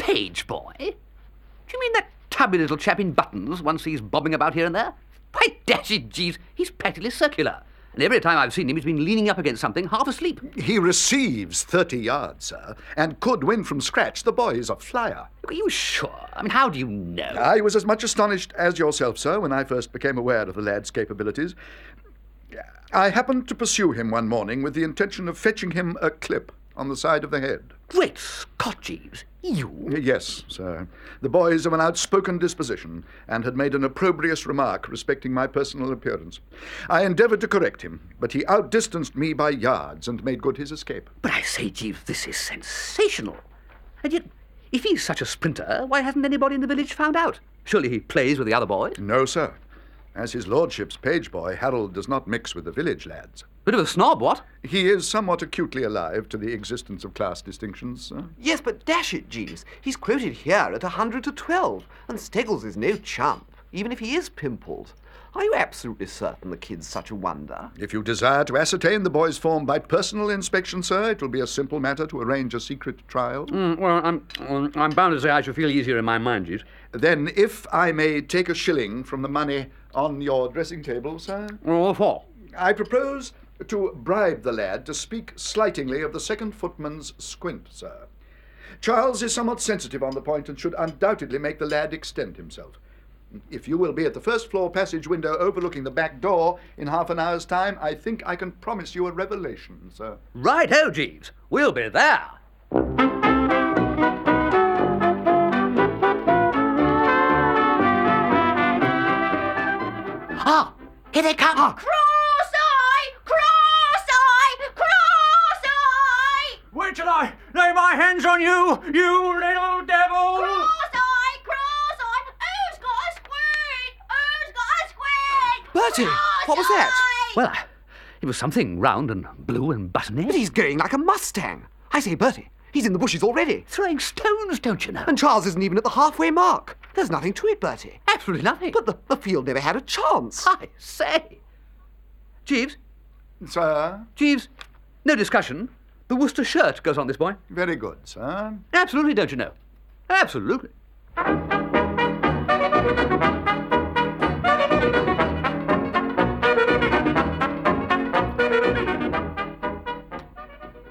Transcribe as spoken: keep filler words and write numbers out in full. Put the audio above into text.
Page boy? Do you mean that tubby little chap in buttons one sees bobbing about here and there? Why, dash it, Jeeves, he's practically circular. And every time I've seen him, he's been leaning up against something, half asleep. He receives thirty yards, sir, and could win from scratch. The boy is a flyer. Are you sure? I mean, how do you know? I was as much astonished as yourself, sir, when I first became aware of the lad's capabilities. I happened to pursue him one morning with the intention of fetching him a clip on the side of the head. Great Scott, Jeeves. You? Yes, sir. The boy is of an outspoken disposition and had made an opprobrious remark respecting my personal appearance. I endeavoured to correct him, but he outdistanced me by yards and made good his escape. But I say, Jeeves, this is sensational. And yet, if he's such a sprinter, why hasn't anybody in the village found out? Surely he plays with the other boys? No, sir. As his lordship's page boy, Harold does not mix with the village lads. Bit of a snob, what? He is somewhat acutely alive to the existence of class distinctions, sir. Yes, but dash it, Jeeves. He's quoted here at a hundred to twelve, and Steggles is no chump, even if he is pimpled. Are you absolutely certain the kid's such a wonder? If you desire to ascertain the boy's form by personal inspection, sir, it will be a simple matter to arrange a secret trial. Mm, well, I'm, um, I'm bound to say I should feel easier in my mind, Jeeves. Then, if I may take a shilling from the money on your dressing table, sir. What for? I propose to bribe the lad to speak slightingly of the second footman's squint, sir. Charles is somewhat sensitive on the point and should undoubtedly make the lad extend himself. If you will be at the first floor passage window overlooking the back door in half an hour's time, I think I can promise you a revelation, sir. Right-ho, Jeeves. We'll be there. Ah, here they come. Ah. Cross-eye! Cross-eye! Cross-eye! Wait till I lay my hands on you, you little devil! Cross-eye! Cross-eye! Who's got a squid? Who's got a squid? Bertie, what was that? Cross-eye! Well, it was something round and blue and buttony. But he's going like a Mustang. I say, Bertie, he's in the bushes already. Throwing stones, don't you know? And Charles isn't even at the halfway mark. There's nothing to it, Bertie. Absolutely nothing. But the, the field never had a chance. I say. Jeeves, Sir? Jeeves, no discussion. The Worcester shirt goes on this boy. Very good, sir. Absolutely, don't you know? Absolutely.